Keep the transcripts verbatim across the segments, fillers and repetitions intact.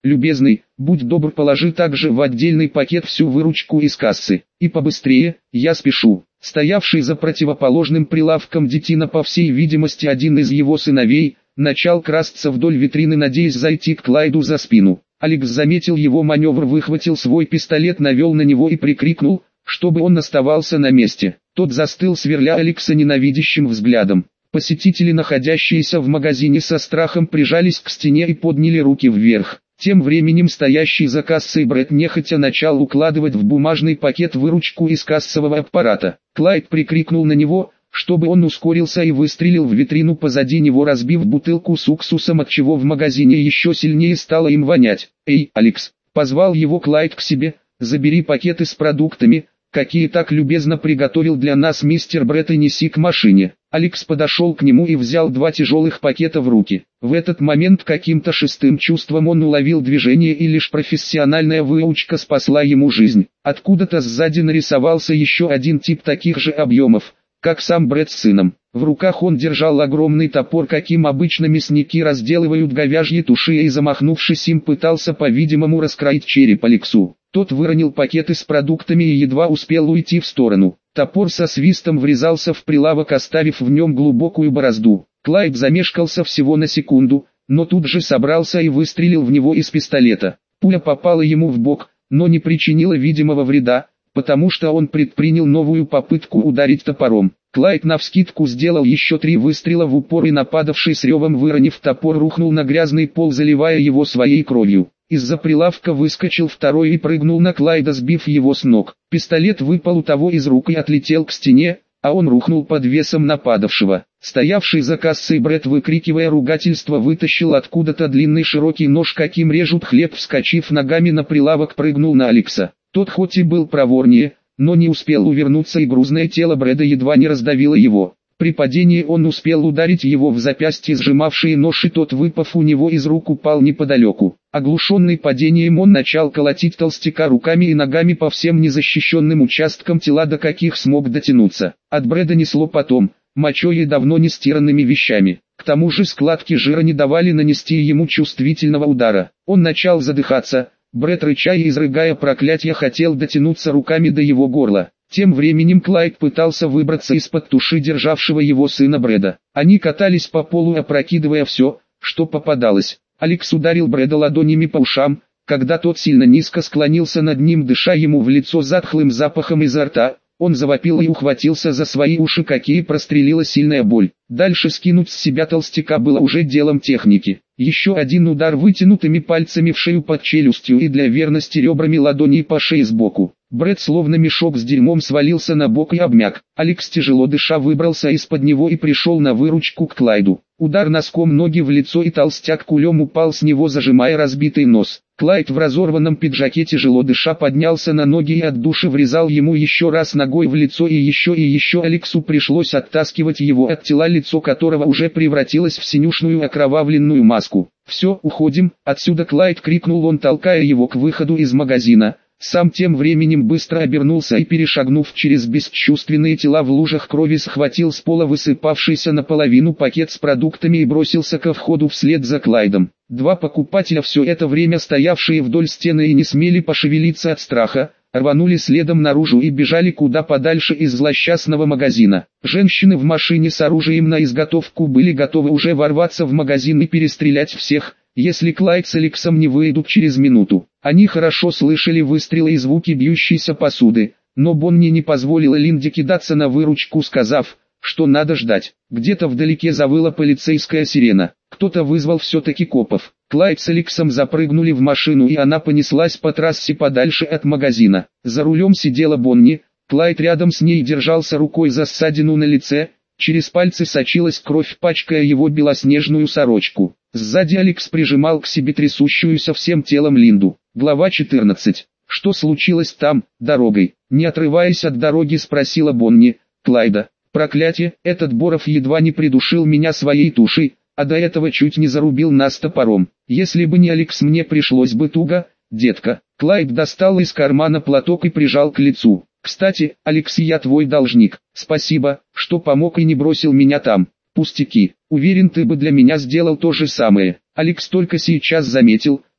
любезный, будь добр, положи также в отдельный пакет всю выручку из кассы. И побыстрее, я спешу». Стоявший за противоположным прилавком детина, по всей видимости один из его сыновей, начал красться вдоль витрины, надеясь зайти к Клайду за спину. Алекс заметил его маневр, выхватил свой пистолет, навел на него и прикрикнул, чтобы он оставался на месте. Тот застыл, сверля Алекса ненавидящим взглядом. Посетители, находящиеся в магазине, со страхом прижались к стене и подняли руки вверх. Тем временем стоящий за кассой Брэд нехотя начал укладывать в бумажный пакет выручку из кассового аппарата. Клайд прикрикнул на него, чтобы он ускорился, и выстрелил в витрину позади него, разбив бутылку с уксусом, отчего в магазине еще сильнее стало им вонять. «Эй, Алекс!» — позвал его Клайд к себе, «забери пакеты с продуктами, какие так любезно приготовил для нас мистер Брэд, и неси к машине». Алекс подошел к нему и взял два тяжелых пакета в руки. В этот момент каким-то шестым чувством он уловил движение, и лишь профессиональная выучка спасла ему жизнь. Откуда-то сзади нарисовался еще один тип таких же объемов, как сам Брэд с сыном. В руках он держал огромный топор, каким обычно мясники разделывают говяжьи туши, и, замахнувшись им, пытался, по-видимому, раскроить череп Алексу. Тот выронил пакеты с продуктами и едва успел уйти в сторону. Топор со свистом врезался в прилавок, оставив в нем глубокую борозду. Клайд замешкался всего на секунду, но тут же собрался и выстрелил в него из пистолета. Пуля попала ему в бок, но не причинила видимого вреда, потому что он предпринял новую попытку ударить топором. Клайд навскидку сделал еще три выстрела в упор, и нападавший с ревом, выронив топор, рухнул на грязный пол, заливая его своей кровью. Из-за прилавка выскочил второй и прыгнул на Клайда, сбив его с ног. Пистолет выпал у того из рук и отлетел к стене, а он рухнул под весом нападавшего. Стоявший за кассой Брэд, выкрикивая ругательство, вытащил откуда-то длинный широкий нож, каким режут хлеб, вскочив ногами на прилавок, прыгнул на Алекса. Тот хоть и был проворнее, но не успел увернуться, и грузное тело Брэда едва не раздавило его. При падении он успел ударить его в запястье, сжимавший нож, и тот, выпав у него из рук, упал неподалеку. Оглушенный падением, он начал колотить толстяка руками и ногами по всем незащищенным участкам тела, до каких смог дотянуться. От Брэда несло потом мочой и давно не стиранными вещами. К тому же складки жира не давали нанести ему чувствительного удара. Он начал задыхаться. Брэд, рыча и изрыгая проклятия, хотел дотянуться руками до его горла. Тем временем Клайд пытался выбраться из-под туши державшего его сына Брэда. Они катались по полу, опрокидывая все, что попадалось. Алекс ударил Брэда ладонями по ушам, когда тот сильно низко склонился над ним, дыша ему в лицо затхлым запахом изо рта. Он завопил и ухватился за свои уши, какие прострелила сильная боль. Дальше скинуть с себя толстяка было уже делом техники. Еще один удар вытянутыми пальцами в шею под челюстью, и для верности ребрами ладоней по шее сбоку. Брэд, словно мешок с дерьмом, свалился на бок и обмяк. Алекс, тяжело дыша, выбрался из-под него и пришел на выручку к Клайду. Удар носком ноги в лицо, и толстяк кулем упал с него, зажимая разбитый нос. Клайд в разорванном пиджаке, тяжело дыша, поднялся на ноги и от души врезал ему еще раз ногой в лицо, и еще и еще. Алексу пришлось оттаскивать его от тела, лицо которого уже превратилось в синюшную окровавленную маску. «Все, уходим отсюда!» — Клайд крикнул он, толкая его к выходу из магазина. Сам тем временем быстро обернулся и, перешагнув через бесчувственные тела в лужах крови, схватил с пола высыпавшийся наполовину пакет с продуктами и бросился ко входу вслед за Клайдом. Два покупателя, все это время стоявшие вдоль стены и не смели пошевелиться от страха, рванули следом наружу и бежали куда подальше из злосчастного магазина. Женщины в машине с оружием на изготовку были готовы уже ворваться в магазин и перестрелять всех, если Клайд с Алексом не выйдут через минуту. Они хорошо слышали выстрелы и звуки бьющейся посуды, но Бонни не позволила Линде кидаться на выручку, сказав, что надо ждать. Где-то вдалеке завыла полицейская сирена. Кто-то вызвал все-таки копов. Клайд с Алексом запрыгнули в машину, и она понеслась по трассе подальше от магазина. За рулем сидела Бонни. Клайд рядом с ней держался рукой за ссадину на лице. Через пальцы сочилась кровь, пачкая его белоснежную сорочку. Сзади Алекс прижимал к себе трясущуюся всем телом Линду. Глава четырнадцать. Что случилось там, дорогой? Не отрываясь от дороги, спросила Бонни Клайда. Проклятие, этот Боров едва не придушил меня своей тушей, а до этого чуть не зарубил нас топором. Если бы не Алекс, мне пришлось бы туго, детка. Клайд достал из кармана платок и прижал к лицу. Кстати, Алекс, я твой должник. Спасибо, что помог и не бросил меня там. Пустяки. Уверен, ты бы для меня сделал то же самое. Алекс только сейчас заметил,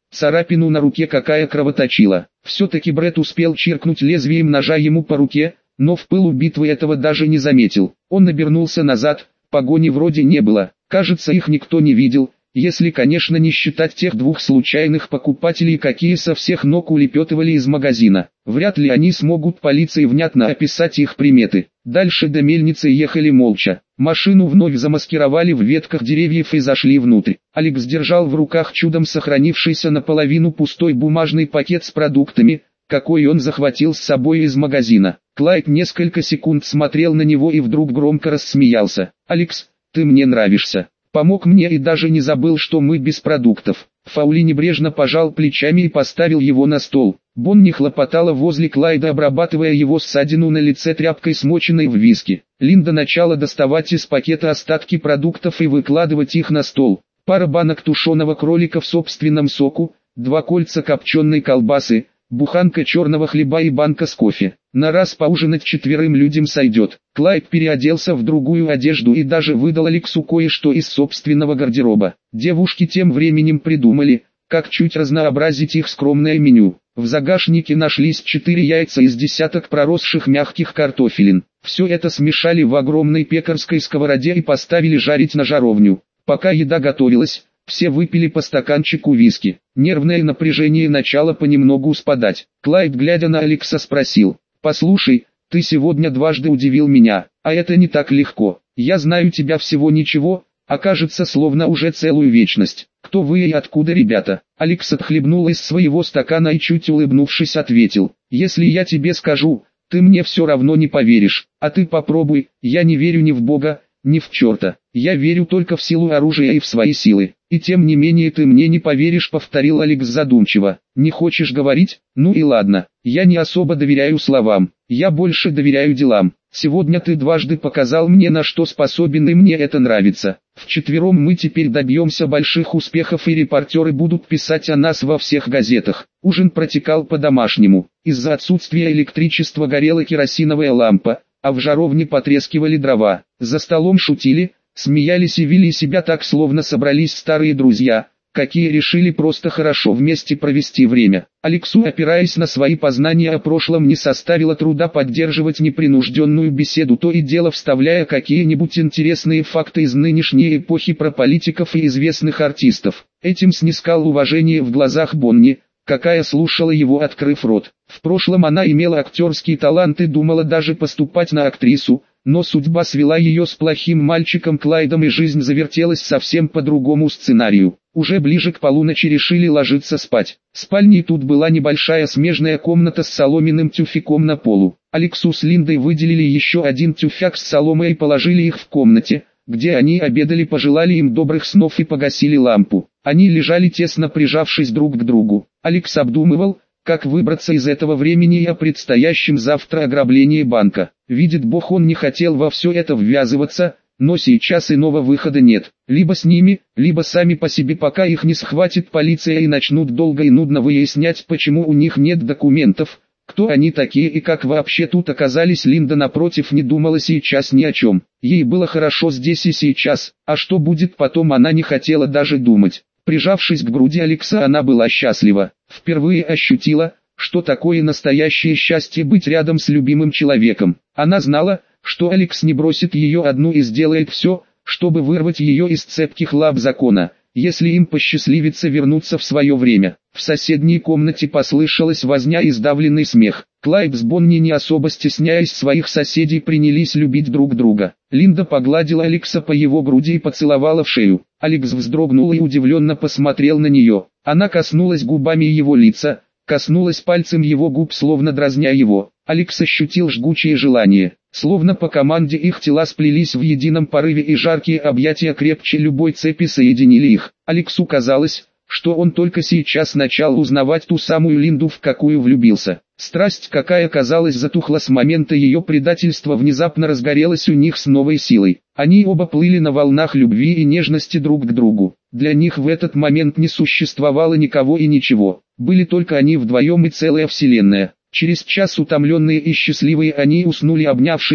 царапину на руке, какая кровоточила. Все-таки Брэд успел чиркнуть лезвием ножа ему по руке, но в пылу битвы этого даже не заметил. Он обернулся назад, погони вроде не было, кажется, их никто не видел, если, конечно, не считать тех двух случайных покупателей, какие со всех ног улепетывали из магазина. Вряд ли они смогут полиции внятно описать их приметы. Дальше до мельницы ехали молча. Машину вновь замаскировали в ветках деревьев и зашли внутрь. Алекс держал в руках чудом сохранившийся наполовину пустой бумажный пакет с продуктами, какой он захватил с собой из магазина. Клайд несколько секунд смотрел на него и вдруг громко рассмеялся. «Алекс, ты мне нравишься. Помог мне и даже не забыл, что мы без продуктов». Фаули небрежно пожал плечами и поставил его на стол. Бонни хлопотала возле Клайда, обрабатывая его ссадину на лице тряпкой, смоченной в виски. Линда начала доставать из пакета остатки продуктов и выкладывать их на стол. Пара банок тушеного кролика в собственном соку, два кольца копченой колбасы, буханка черного хлеба и банка с кофе. На раз поужинать четверым людям сойдет. Клайд переоделся в другую одежду и даже выдал Алексу кое-что из собственного гардероба. Девушки тем временем придумали, как чуть разнообразить их скромное меню. В загашнике нашлись четыре яйца из десяток проросших мягких картофелин. Все это смешали в огромной пекарской сковороде и поставили жарить на жаровню. Пока еда готовилась, все выпили по стаканчику виски. Нервное напряжение начало понемногу спадать. Клайд, глядя на Алекса, спросил: «Послушай, ты сегодня дважды удивил меня, а это не так легко. Я знаю тебя всего ничего, а кажется, словно уже целую вечность. Кто вы и откуда, ребята?» Алекс отхлебнул из своего стакана и, чуть улыбнувшись, ответил: «Если я тебе скажу, ты мне все равно не поверишь. А ты попробуй. Я не верю ни в Бога, ни в черта. Я верю только в силу оружия и в свои силы. И тем не менее ты мне не поверишь», — повторил Алекс задумчиво. «Не хочешь говорить? Ну и ладно. Я не особо доверяю словам. Я больше доверяю делам. Сегодня ты дважды показал мне, на что способен, и мне это нравится. Вчетвером мы теперь добьемся больших успехов, и репортеры будут писать о нас во всех газетах». Ужин протекал по-домашнему. Из-за отсутствия электричества горела керосиновая лампа, а в жаровне потрескивали дрова. За столом шутили, смеялись и вели себя так, словно собрались старые друзья, какие решили просто хорошо вместе провести время. Алексу, опираясь на свои познания о прошлом, не составило труда поддерживать непринужденную беседу, то и дело вставляя какие-нибудь интересные факты из нынешней эпохи про политиков и известных артистов. Этим снискал уважение в глазах Бонни, какая слушала его, открыв рот. В прошлом она имела актерский талант и думала даже поступать на актрису, но судьба свела ее с плохим мальчиком Клайдом, и жизнь завертелась совсем по другому сценарию. Уже ближе к полуночи решили ложиться спать. Спальней тут была небольшая смежная комната с соломенным тюфяком на полу. Алексу с Линдой выделили еще один тюфяк с соломой и положили их в комнате, где они обедали, пожелали им добрых снов и погасили лампу. Они лежали тесно прижавшись друг к другу. Алекс обдумывал, как выбраться из этого времени и о предстоящем завтра ограблении банка. Видит Бог, он не хотел во все это ввязываться, но сейчас иного выхода нет. Либо с ними, либо сами по себе, пока их не схватит полиция и начнут долго и нудно выяснять, почему у них нет документов, кто они такие и как вообще тут оказались. Линда, напротив, не думала сейчас ни о чем. Ей было хорошо здесь и сейчас, а что будет потом, она не хотела даже думать. Прижавшись к груди Алекса, она была счастлива. Впервые ощутила, что такое настоящее счастье — быть рядом с любимым человеком. Она знала, что Алекс не бросит ее одну и сделает все, чтобы вырвать ее из цепких лап закона, если им посчастливится вернуться в свое время. В соседней комнате послышалась возня и сдавленный смех. Клайд с Бонни, не особо стесняясь своих соседей, принялись любить друг друга. Линда погладила Алекса по его груди и поцеловала в шею. Алекс вздрогнул и удивленно посмотрел на нее. Она коснулась губами его лица, коснулась пальцем его губ, словно дразня его. Алекс ощутил жгучее желание. Словно по команде их тела сплелись в едином порыве, и жаркие объятия крепче любой цепи соединили их. Алексу казалось, что он только сейчас начал узнавать ту самую Линду, в какую влюбился. Страсть, какая, казалось, затухла с момента ее предательства, внезапно разгорелась у них с новой силой. Они оба плыли на волнах любви и нежности друг к другу. Для них в этот момент не существовало никого и ничего. Были только они вдвоем и целая вселенная. Через час, утомленные и счастливые, они уснули, обнявшись,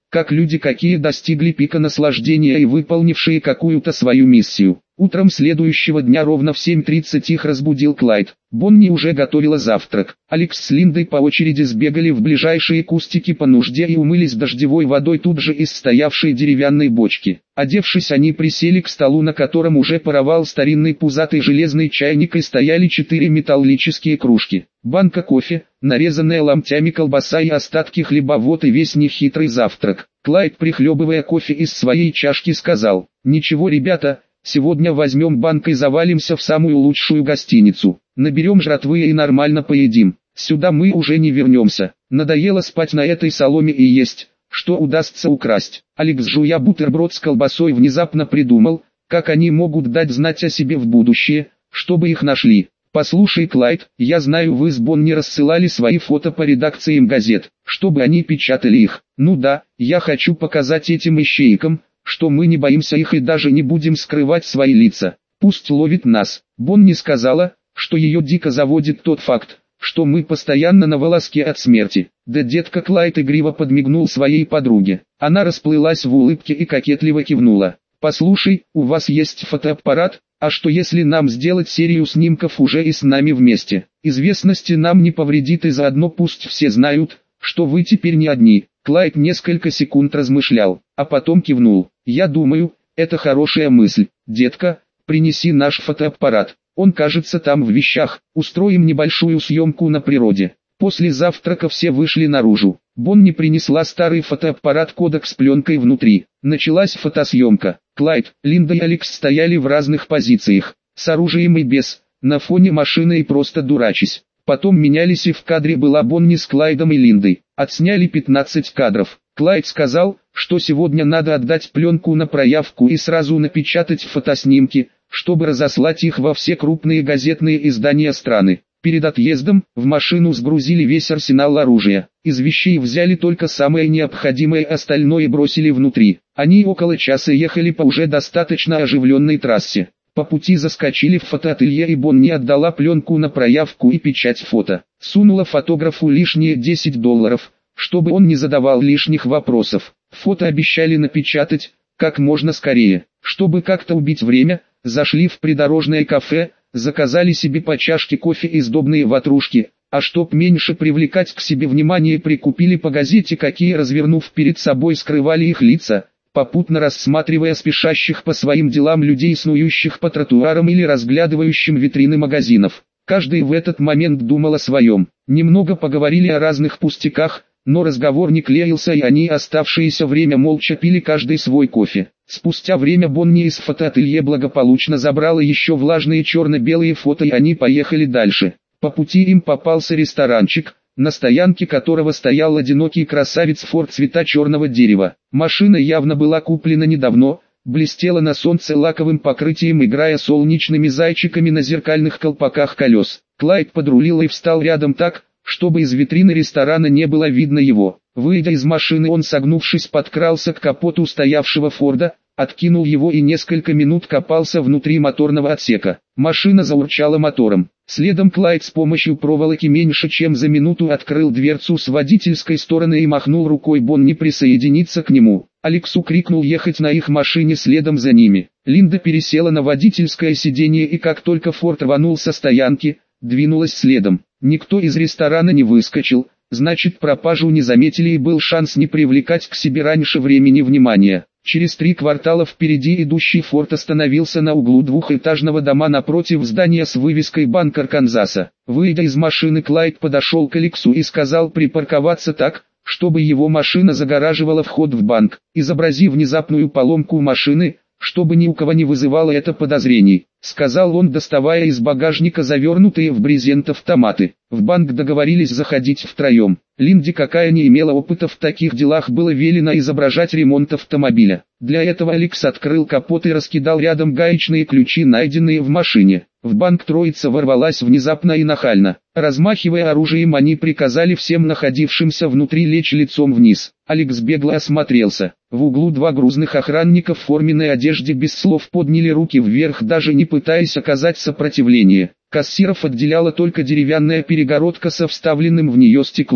как люди, какие достигли пика наслаждения и выполнившие какую-то свою миссию. Утром следующего дня ровно в семь тридцать их разбудил Клайд. Бонни уже готовила завтрак. Алекс с Линдой по очереди сбегали в ближайшие кустики по нужде и умылись дождевой водой тут же из стоявшей деревянной бочки. Одевшись, они присели к столу, на котором уже паровал старинный пузатый железный чайник, и стояли четыре металлические кружки, банка кофе, нарезанная ломтями колбаса и остатки хлеба. Вот и весь нехитрый завтрак. Клайд, прихлебывая кофе из своей чашки, сказал: «Ничего, ребята, сегодня возьмем банк и завалимся в самую лучшую гостиницу. Наберем жратвы и нормально поедим. Сюда мы уже не вернемся. Надоело спать на этой соломе и есть, что удастся украсть». Алекс, жуя бутерброд с колбасой, внезапно придумал, как они могут дать знать о себе в будущее, чтобы их нашли. «Послушай, Клайд, я знаю, вы с Бонни рассылали свои фото по редакциям газет, чтобы они печатали их. Ну да, я хочу показать этим ищейкам, что мы не боимся их и даже не будем скрывать свои лица. Пусть ловит нас». Бонни сказала, что ее дико заводит тот факт, что мы постоянно на волоске от смерти. Да, детка. Клайд игриво подмигнул своей подруге. Она расплылась в улыбке и кокетливо кивнула. «Послушай, у вас есть фотоаппарат? А что если нам сделать серию снимков уже и с нами вместе? Известности нам не повредит, и заодно пусть все знают, что вы теперь не одни». Клайд несколько секунд размышлял, а потом кивнул. «Я думаю, это хорошая мысль. Детка, принеси наш фотоаппарат. Он, кажется, там в вещах. Устроим небольшую съемку на природе». После завтрака все вышли наружу. Бонни принесла старый фотоаппарат Kodak с пленкой внутри. Началась фотосъемка. Клайд, Линда и Алекс стояли в разных позициях, с оружием и без, на фоне машины и просто дурачись. Потом менялись, и в кадре была Бонни с Клайдом и Линдой. Отсняли пятнадцать кадров. Клайд сказал, что сегодня надо отдать пленку на проявку и сразу напечатать фотоснимки, чтобы разослать их во все крупные газетные издания страны. Перед отъездом в машину сгрузили весь арсенал оружия. Из вещей взяли только самое необходимое, остальное бросили внутри. Они около часа ехали по уже достаточно оживленной трассе. По пути заскочили в фотоателье, и Бонни отдала пленку на проявку и печать фото. Сунула фотографу лишние десять долларов, чтобы он не задавал лишних вопросов. Фото обещали напечатать как можно скорее. Чтобы как-то убить время, зашли в придорожное кафе, заказали себе по чашке кофе и сдобные ватрушки, а чтоб меньше привлекать к себе внимание, прикупили по газете, какие, развернув перед собой, скрывали их лица, попутно рассматривая спешащих по своим делам людей, снующих по тротуарам или разглядывающим витрины магазинов. Каждый в этот момент думал о своем. Немного поговорили о разных пустяках, но разговор не клеился, и они оставшееся время молча пили каждый свой кофе. Спустя время Бонни из фотоателье благополучно забрала еще влажные черно-белые фото, и они поехали дальше. По пути им попался ресторанчик, на стоянке которого стоял одинокий красавец Форд цвета черного дерева. Машина явно была куплена недавно, блестела на солнце лаковым покрытием, играя солнечными зайчиками на зеркальных колпаках колес. Клайд подрулил и встал рядом так, чтобы из витрины ресторана не было видно его. Выйдя из машины, он, согнувшись, подкрался к капоту стоявшего Форда, откинул его и несколько минут копался внутри моторного отсека. Машина заурчала мотором. Следом Клайд с помощью проволоки меньше чем за минуту открыл дверцу с водительской стороны и махнул рукой Бонни присоединиться к нему. Алексу крикнул ехать на их машине следом за ними. Линда пересела на водительское сиденье, и как только Форд рванул со стоянки, двинулась следом. Никто из ресторана не выскочил, значит, пропажу не заметили, и был шанс не привлекать к себе раньше времени внимания. Через три квартала впереди идущий Форд остановился на углу двухэтажного дома напротив здания с вывеской «Банк Арканзаса». Выйдя из машины, Клайд подошел к Алексу и сказал припарковаться так, чтобы его машина загораживала вход в банк. Изобрази внезапную поломку машины, чтобы ни у кого не вызывало это подозрений, сказал он, доставая из багажника завернутые в брезент автоматы. В банк договорились заходить втроем. Линде, какая не имела опыта в таких делах, было велено изображать ремонт автомобиля. Для этого Алекс открыл капот и раскидал рядом гаечные ключи, найденные в машине. В банк троица ворвалась внезапно и нахально. Размахивая оружием, они приказали всем находившимся внутри лечь лицом вниз. Алекс бегло осмотрелся. В углу два грузных охранника в форменной одежде без слов подняли руки вверх, даже не пытаясь оказать сопротивление. Кассиров отделяла только деревянная перегородка со вставленным в нее стеклом.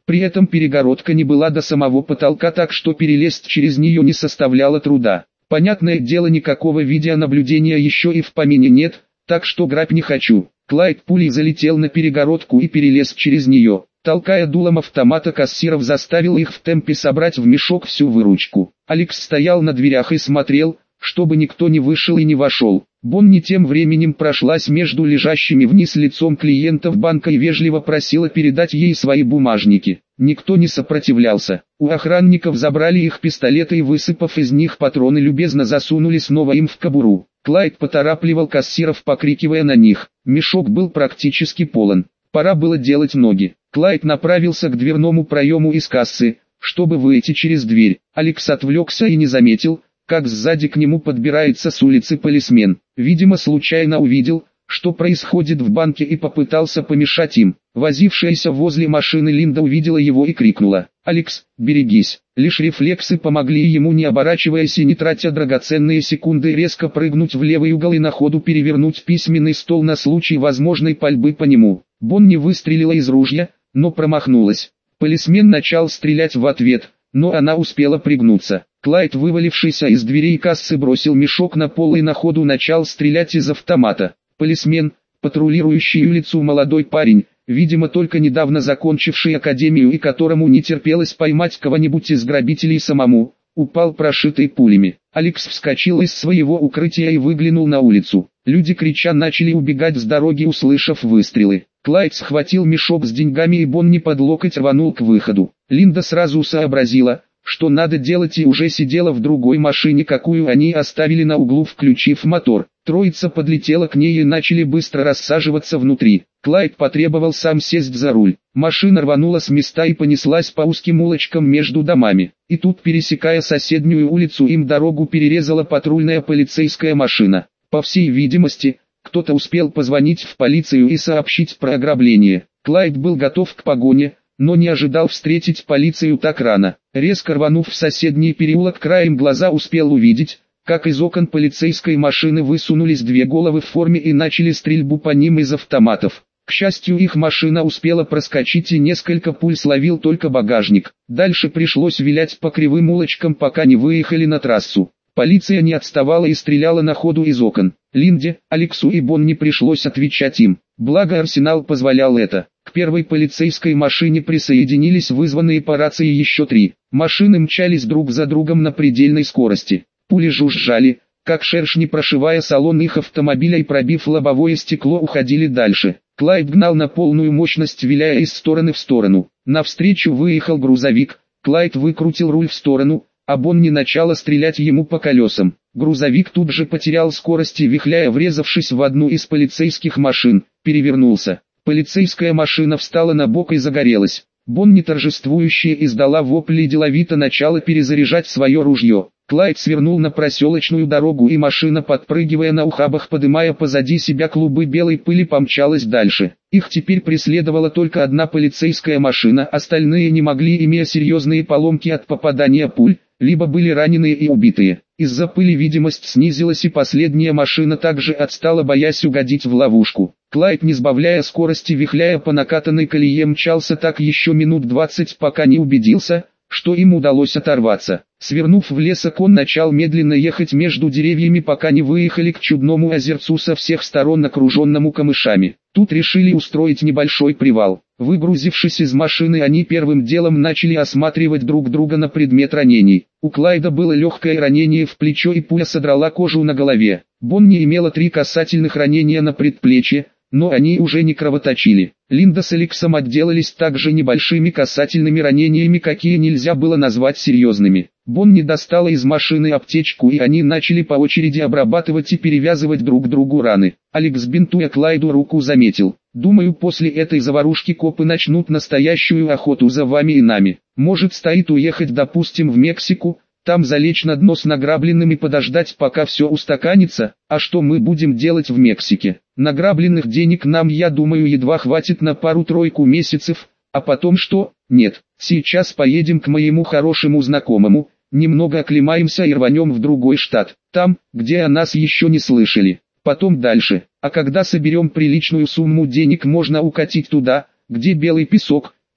При этом перегородка не была до самого потолка, так что перелезть через нее не составляло труда. Понятное дело, никакого видеонаблюдения еще и в помине нет, так что грабь не хочу. Клайд пулей залетел на перегородку и перелез через нее. Толкая дулом автомата, кассиров заставил их в темпе собрать в мешок всю выручку. Алекс стоял на дверях и смотрел, чтобы никто не вышел и не вошел. Бонни тем временем прошлась между лежащими вниз лицом клиентов банка и вежливо просила передать ей свои бумажники. Никто не сопротивлялся. У охранников забрали их пистолеты и, высыпав из них патроны, любезно засунули снова им в кобуру. Клайд поторапливал кассиров, покрикивая на них. Мешок был практически полон. Пора было делать ноги. Клайд направился к дверному проему из кассы, чтобы выйти через дверь. Алекс отвлекся и не заметил, как сзади к нему подбирается с улицы полисмен. Видимо, случайно увидел, что происходит в банке, и попытался помешать им. Возившаяся возле машины Линда увидела его и крикнула: «Алекс, берегись!». Лишь рефлексы помогли ему, не оборачиваясь и не тратя драгоценные секунды, резко прыгнуть в левый угол и на ходу перевернуть письменный стол на случай возможной пальбы по нему. Бонни выстрелила из ружья, но промахнулась. Полисмен начал стрелять в ответ, но она успела пригнуться. Клайд, вывалившийся из дверей кассы, бросил мешок на пол и на ходу начал стрелять из автомата. Полисмен, патрулирующий улицу молодой парень, видимо только недавно закончивший академию и которому не терпелось поймать кого-нибудь из грабителей самому, упал прошитый пулями. Алекс вскочил из своего укрытия и выглянул на улицу. Люди, крича, начали убегать с дороги, услышав выстрелы. Клайд схватил мешок с деньгами и Бонни под локоть рванул к выходу. Линда сразу сообразила, что надо делать, и уже сидела в другой машине, какую они оставили на углу, включив мотор. Троица подлетела к ней и начали быстро рассаживаться внутри. Клайд потребовал сам сесть за руль. Машина рванула с места и понеслась по узким улочкам между домами. И тут, пересекая соседнюю улицу, им дорогу перерезала патрульная полицейская машина. По всей видимости, кто-то успел позвонить в полицию и сообщить про ограбление. Клайд был готов к погоне, но не ожидал встретить полицию так рано. Резко рванув в соседний переулок, краем глаза успел увидеть, как из окон полицейской машины высунулись две головы в форме и начали стрельбу по ним из автоматов. К счастью, их машина успела проскочить и несколько пуль словил только багажник. Дальше пришлось вилять по кривым улочкам, пока не выехали на трассу. Полиция не отставала и стреляла на ходу из окон. Линде, Алексу и Бонни пришлось отвечать им. Благо арсенал позволял это. К первой полицейской машине присоединились вызванные по рации еще три. Машины мчались друг за другом на предельной скорости. Пули жужжали, как шершни, прошивая салон их автомобиля и, пробив лобовое стекло, уходили дальше. Клайд гнал на полную мощность, виляя из стороны в сторону. Навстречу выехал грузовик. Клайд выкрутил руль в сторону, а Бонни начала стрелять ему по колесам. Грузовик тут же потерял скорость и, вихляя, врезавшись в одну из полицейских машин, перевернулся. Полицейская машина встала на бок и загорелась. Бонни, торжествующая, издала вопль и деловито начала перезаряжать свое ружье. Клайд свернул на проселочную дорогу, и машина, подпрыгивая на ухабах, подымая позади себя клубы белой пыли, помчалась дальше. Их теперь преследовала только одна полицейская машина, остальные не могли, имея серьезные поломки от попадания пуль, либо были раненые и убитые. Из-за пыли видимость снизилась, и последняя машина также отстала, боясь угодить в ловушку. Клайд, не сбавляя скорости, вихляя по накатанной колее, мчался так еще минут двадцать, пока не убедился, что им удалось оторваться. Свернув в лесок, он начал медленно ехать между деревьями, пока не выехали к чудному озерцу, со всех сторон окруженному камышами. Тут решили устроить небольшой привал. Выгрузившись из машины, они первым делом начали осматривать друг друга на предмет ранений. У Клайда было легкое ранение в плечо, и пуля содрала кожу на голове. Бонни имела три касательных ранения на предплечье, но они уже не кровоточили. Линда с Алексом отделались также небольшими касательными ранениями, какие нельзя было назвать серьезными. Бонни достала из машины аптечку, и они начали по очереди обрабатывать и перевязывать друг другу раны. Алекс, бинтуя Клайду руку, заметил: «Думаю, после этой заварушки копы начнут настоящую охоту за вами и нами. Может, стоит уехать, допустим, в Мексику, там залечь на дно с награбленными, подождать, пока все устаканится. А что мы будем делать в Мексике? Награбленных денег нам, я думаю, едва хватит на пару-тройку месяцев. А потом что? Нет, сейчас поедем к моему хорошему знакомому, немного оклемаемся и рванем в другой штат, там, где о нас еще не слышали. Потом дальше. А когда соберем приличную сумму денег, можно укатить туда, где белый песок,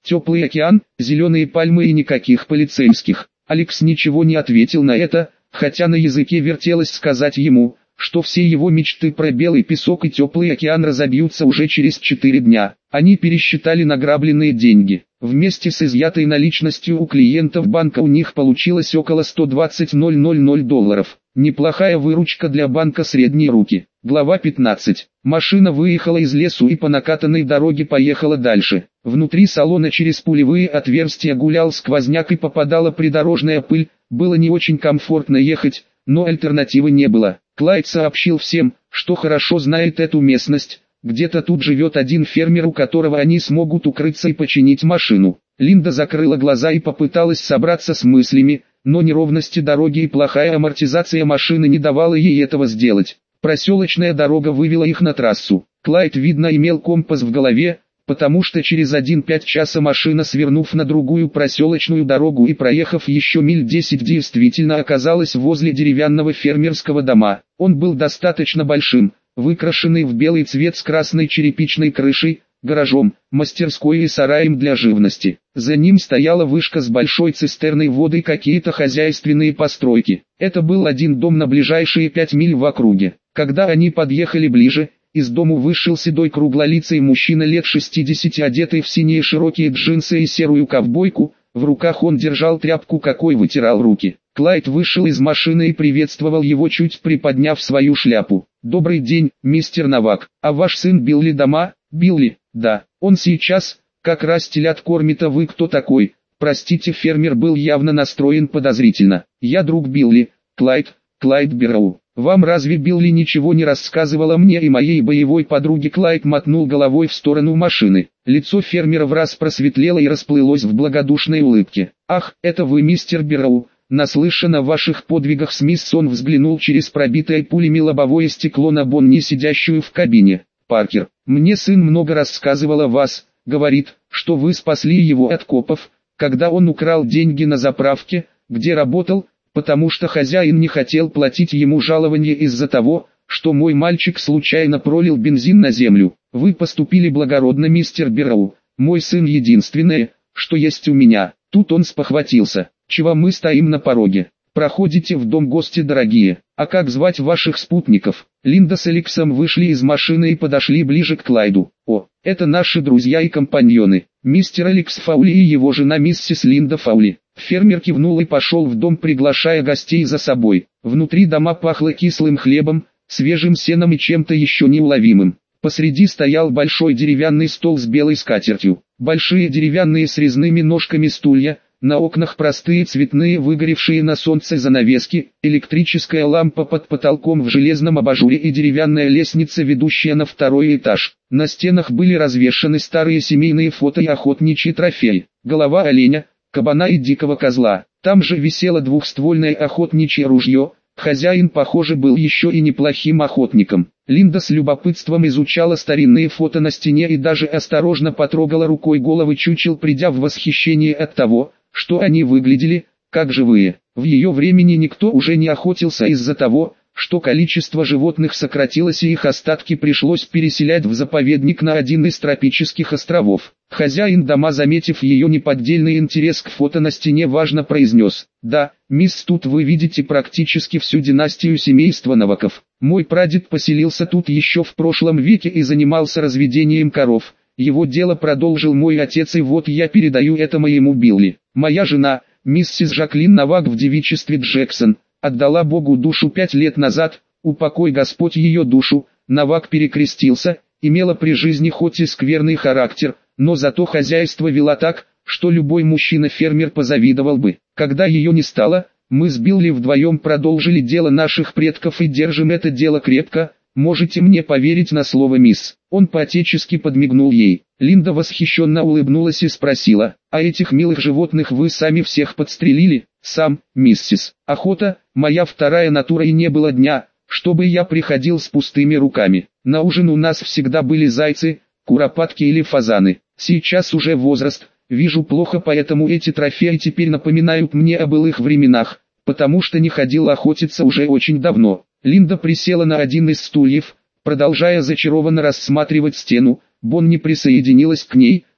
Теплый океан, зеленые пальмы и никаких полицейских. Алекс ничего не ответил на это, хотя на языке вертелось сказать ему, что все его мечты про белый песок и теплый океан разобьются уже через четыре дня. Они пересчитали награбленные деньги. Вместе с изъятой наличностью у клиентов банка у них получилось около сто двадцать тысяч долларов. Неплохая выручка для банка средней руки. Глава пятнадцать. Машина выехала из лесу и по накатанной дороге поехала дальше. Внутри салона через пулевые отверстия гулял сквозняк и попадала придорожная пыль. Было не очень комфортно ехать, но альтернативы не было. Клайд сообщил всем, что хорошо знает эту местность. Где-то тут живет один фермер, у которого они смогут укрыться и починить машину. Линда закрыла глаза и попыталась собраться с мыслями, но неровности дороги и плохая амортизация машины не давала ей этого сделать. Проселочная дорога вывела их на трассу. Клайд, видно, имел компас в голове, потому что через один-пять часа машина, свернув на другую проселочную дорогу и проехав еще миль десять, действительно оказалась возле деревянного фермерского дома. Он был достаточно большим, выкрашенный в белый цвет с красной черепичной крышей, гаражом, мастерской и сараем для живности. За ним стояла вышка с большой цистерной воды и какие-то хозяйственные постройки. Это был один дом на ближайшие пять миль в округе. Когда они подъехали ближе, из дому вышел седой круглолицый мужчина лет шестидесяти, одетый в синие широкие джинсы и серую ковбойку. В руках он держал тряпку, какой вытирал руки. Клайд вышел из машины и приветствовал его, чуть приподняв свою шляпу. «Добрый день, мистер Новак. А ваш сын Билли дома?» «Билли, да. Он сейчас, как раз телят кормит. А вы кто такой?» «Простите». Фермер был явно настроен подозрительно. «Я друг Билли, Клайд, Клайд Берроу. Вам разве Билли ничего не рассказывала мне и моей боевой подруге?» Клайд мотнул головой в сторону машины. Лицо фермера враз просветлело и расплылось в благодушной улыбке. «Ах, это вы, мистер Берроу. Наслышан о ваших подвигах с мисс». Он взглянул через пробитое пулями лобовое стекло на Бонни, сидящую в кабине. «Паркер, мне сын много рассказывал о вас. Говорит, что вы спасли его от копов, когда он украл деньги на заправке, где работал, потому что хозяин не хотел платить ему жалование из-за того, что мой мальчик случайно пролил бензин на землю. Вы поступили благородно, мистер Берроу. Мой сын единственное, что есть у меня». Тут он спохватился. «Чего мы стоим на пороге? Проходите в дом, гости дорогие. А как звать ваших спутников?» Линда с Алексом вышли из машины и подошли ближе к Клайду. «О, это наши друзья и компаньоны. Мистер Алекс Фаули и его жена миссис Линда Фаули». Фермер кивнул и пошел в дом, приглашая гостей за собой. Внутри дома пахло кислым хлебом, свежим сеном и чем-то еще неуловимым. Посреди стоял большой деревянный стол с белой скатертью. Большие деревянные с резными ножками стулья, на окнах простые цветные выгоревшие на солнце занавески, электрическая лампа под потолком в железном абажуре и деревянная лестница, ведущая на второй этаж. На стенах были развешаны старые семейные фото и охотничьи трофеи. Голова оленя, кабана и дикого козла. Там же висело двухствольное охотничье ружье. Хозяин, похоже, был еще и неплохим охотником. Линда с любопытством изучала старинные фото на стене и даже осторожно потрогала рукой головы чучел, придя в восхищение от того, что они выглядели, как живые. В ее времени никто уже не охотился из-за того, что количество животных сократилось и их остатки пришлось переселять в заповедник на один из тропических островов. Хозяин дома, заметив ее неподдельный интерес к фото на стене, важно произнес: «Да, мисс, тут вы видите практически всю династию семейства Новаков. Мой прадед поселился тут еще в прошлом веке и занимался разведением коров. Его дело продолжил мой отец, и вот я передаю это моему Билли. Моя жена, миссис Жаклин Новак в девичестве Джексон, отдала Богу душу пять лет назад, упокой Господь ее душу». Новак перекрестился, имела при жизни хоть и скверный характер, но зато хозяйство вела так, что любой мужчина-фермер позавидовал бы. Когда ее не стало, мы с Билли вдвоем продолжили дело наших предков и держим это дело крепко. Можете мне поверить на слово, мисс?» Он по-отечески подмигнул ей. Линда восхищенно улыбнулась и спросила: «А этих милых животных вы сами всех подстрелили?» «Сам, миссис. Охота – моя вторая натура, и не было дня, чтобы я приходил с пустыми руками. На ужин у нас всегда были зайцы, куропатки или фазаны. Сейчас уже возраст, вижу плохо, поэтому эти трофеи теперь напоминают мне о былых временах, потому что не ходил охотиться уже очень давно». Линда присела на один из стульев, продолжая зачарованно рассматривать стену. Бонни присоединилась к ней,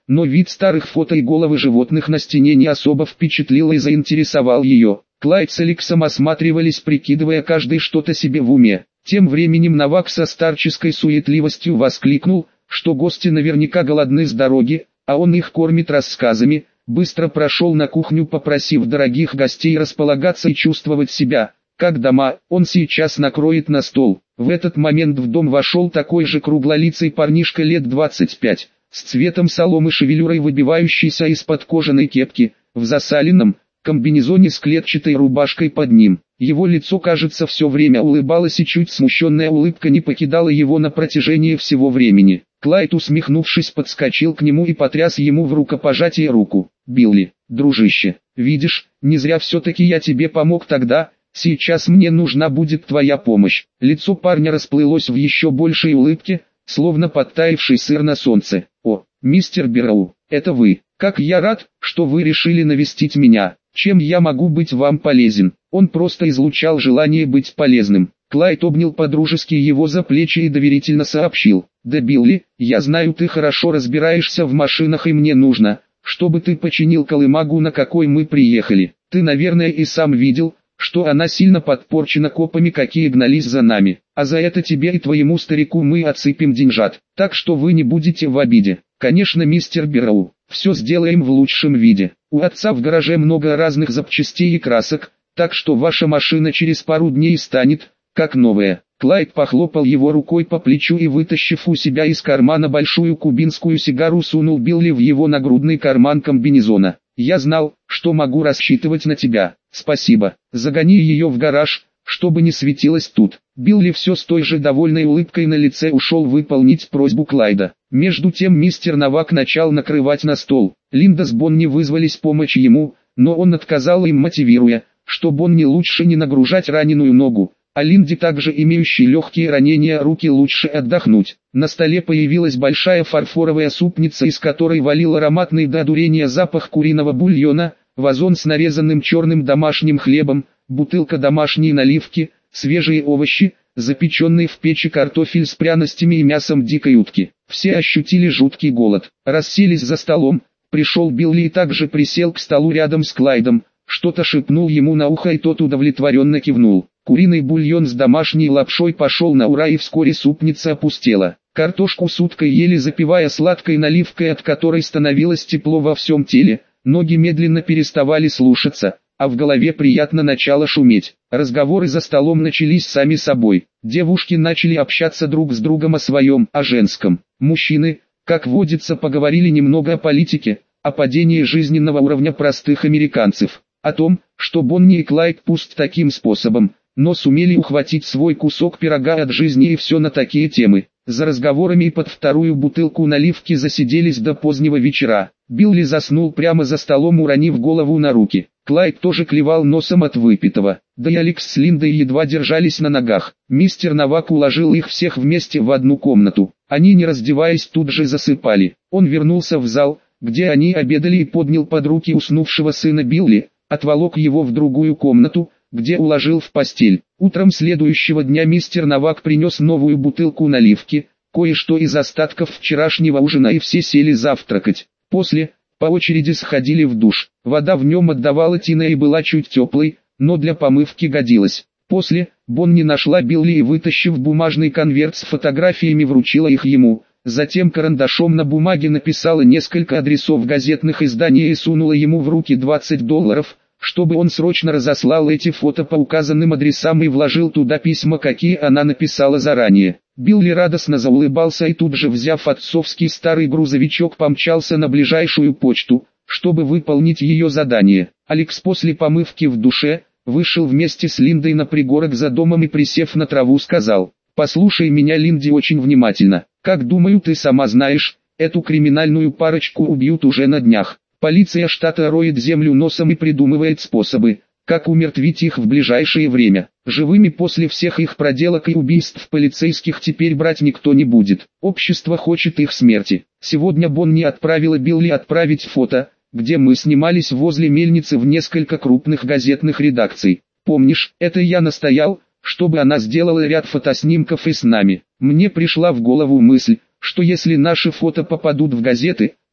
но вид старых фото и головы животных на стене не особо впечатлил и заинтересовал ее. Клайд с Алексом осматривались, прикидывая каждый что-то себе в уме. Тем временем Новак со старческой суетливостью воскликнул, что гости наверняка голодны с дороги, а он их кормит рассказами. Быстро прошел на кухню, попросив дорогих гостей располагаться и чувствовать себя как дома. Он сейчас накроет на стол. В этот момент в дом вошел такой же круглолицый парнишка лет двадцати пяти, с цветом соломы шевелюрой, выбивающейся из-под кожаной кепки, в засаленном комбинезоне с клетчатой рубашкой под ним. Его лицо, кажется, все время улыбалось, и чуть смущенная улыбка не покидала его на протяжении всего времени. Клайд, усмехнувшись, подскочил к нему и потряс ему в рукопожатие руку. «Билли, дружище, видишь, не зря все-таки я тебе помог тогда. Сейчас мне нужна будет твоя помощь». Лицо парня расплылось в еще большей улыбке, словно подтаявший сыр на солнце. «О, мистер Берроу, это вы. Как я рад, что вы решили навестить меня. Чем я могу быть вам полезен?» Он просто излучал желание быть полезным. Клайд обнял по-дружески его за плечи и доверительно сообщил: «Да, Билли, я знаю, ты хорошо разбираешься в машинах, и мне нужно, чтобы ты починил колымагу, на какой мы приехали. Ты, наверное, и сам видел, что она сильно подпорчена копами, какие гнались за нами. А за это тебе и твоему старику мы отсыпем деньжат, так что вы не будете в обиде». «Конечно, мистер Берроу, все сделаем в лучшем виде. У отца в гараже много разных запчастей и красок, так что ваша машина через пару дней станет как новая». Клайд похлопал его рукой по плечу и, вытащив у себя из кармана большую кубинскую сигару, сунул Билли в его нагрудный карман комбинезона. «Я знал, что могу рассчитывать на тебя. Спасибо. Загони ее в гараж, чтобы не светилось тут». Билли все с той же довольной улыбкой на лице ушел выполнить просьбу Клайда. Между тем мистер Новак начал накрывать на стол. Линда с Бонни вызвались помочь ему, но он отказал им, мотивируя, что Бонни лучше не нагружать раненую ногу, а Линде, также имеющей легкие ранения руки, лучше отдохнуть. На столе появилась большая фарфоровая супница, из которой валил ароматный до одурения запах куриного бульона, вазон с нарезанным черным домашним хлебом, бутылка домашней наливки, свежие овощи, запеченный в печи картофель с пряностями и мясом дикой утки. Все ощутили жуткий голод. Расселись за столом. Пришел Билли и также присел к столу рядом с Клайдом, что-то шепнул ему на ухо, и тот удовлетворенно кивнул. Куриный бульон с домашней лапшой пошел на ура, и вскоре супница опустела. Картошку с уткой ели, запивая сладкой наливкой, от которой становилось тепло во всем теле, ноги медленно переставали слушаться, а в голове приятно начало шуметь. Разговоры за столом начались сами собой. Девушки начали общаться друг с другом о своем, о женском. Мужчины, как водится, поговорили немного о политике, о падении жизненного уровня простых американцев, о том, что Бонни и Клайд пусть таким способом, но сумели ухватить свой кусок пирога от жизни, и все на такие темы. За разговорами и под вторую бутылку наливки засиделись до позднего вечера. Билли заснул прямо за столом, уронив голову на руки. Клайд тоже клевал носом от выпитого. Да и Алекс с Линдой едва держались на ногах. Мистер Новак уложил их всех вместе в одну комнату. Они, не раздеваясь, тут же засыпали. Он вернулся в зал, где они обедали, и поднял под руки уснувшего сына Билли, отволок его в другую комнату, где уложил в постель. Утром следующего дня мистер Новак принес новую бутылку наливки, кое-что из остатков вчерашнего ужина, и все сели завтракать. После, по очереди сходили в душ. Вода в нем отдавала тиной и была чуть теплой, но для помывки годилась. После, Бонни нашла Билли и, вытащив бумажный конверт с фотографиями, вручила их ему. Затем карандашом на бумаге написала несколько адресов газетных изданий и сунула ему в руки двадцать долларов, чтобы он срочно разослал эти фото по указанным адресам и вложил туда письма, какие она написала заранее. Билли радостно заулыбался и тут же, взяв отцовский старый грузовичок, помчался на ближайшую почту, чтобы выполнить ее задание. Алекс после помывки в душе вышел вместе с Линдой на пригорок за домом и, присев на траву, сказал: «Послушай меня, Линди, очень внимательно. Как думаю, ты сама знаешь, эту криминальную парочку убьют уже на днях. Полиция штата роет землю носом и придумывает способы, как умертвить их в ближайшее время. Живыми после всех их проделок и убийств полицейских теперь брать никто не будет. Общество хочет их смерти. Сегодня Бонни отправила Билли отправить фото, где мы снимались возле мельницы, в несколько крупных газетных редакций. Помнишь, это я настоял, чтобы она сделала ряд фотоснимков и с нами. Мне пришла в голову мысль, что если наши фото попадут в газеты,